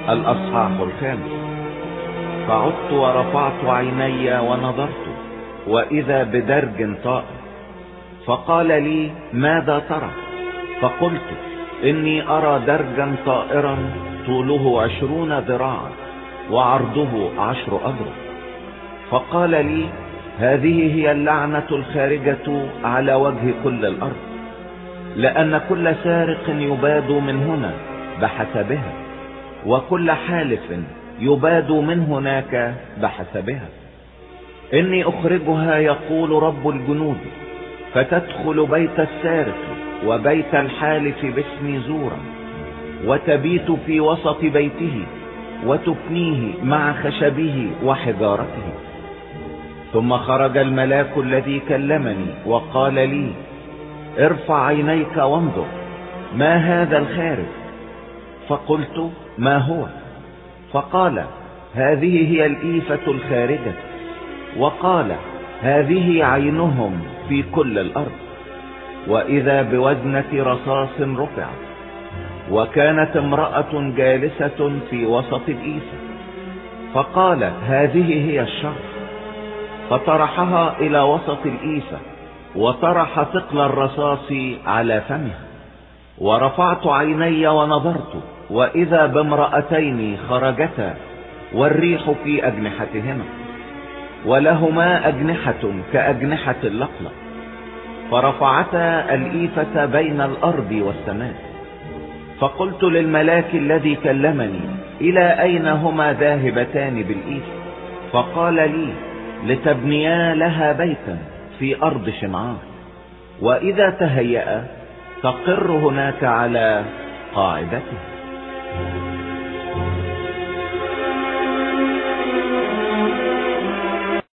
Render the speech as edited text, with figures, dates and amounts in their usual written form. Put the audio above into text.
الأصحاح 5. فعدت ورفعت عيني ونظرت، وإذا بدرج طائر، فقال لي: ماذا ترى؟ فقلت: إني أرى درجا طائرا طوله 20 ذراعا وعرضه 10 أذرع. فقال لي: هذه هي اللعنة الخارجة على وجه كل الأرض، لأن كل سارق يباد من هنا بحسبها، وكل حالف يباد من هناك بحسبها. إني أخرجها يقول رب الجنود، فتدخل بيت السارق وبيت الحالف باسمي زورا، وتبيت في وسط بيته، وتفنيه مع خشبه وحجارته. ثم خرج الملاك الذي كلمني وقال لي: ارفع عينيك وانظر، ما هذا الخارج؟ فقلت: ما هو؟ فقال: هذه هي الإيفة الخارجة. وقال: هذه عينهم في كل الأرض. وإذا بوزنة رصاص رفعت، وكانت امرأة جالسة في وسط الإيفة، فقال: هذه هي الشر. فطرحها إلى وسط الإيفة، وطرح ثقل الرصاص على فمها. ورفعت عيني ونظرت، وإذا بامرأتين خرجتا، والريح في أجنحتهما، ولهما أجنحة كأجنحة اللقلق، فرفعتا الإيفة بين الأرض والسماء. فقلت للملاك الذي كلمني: إلى أين هما ذاهبتان بالإيفة؟ فقال لي: لتبنيا لها بيتا في أرض شمعان، وإذا تهيأ تقر هناك على قاعدته.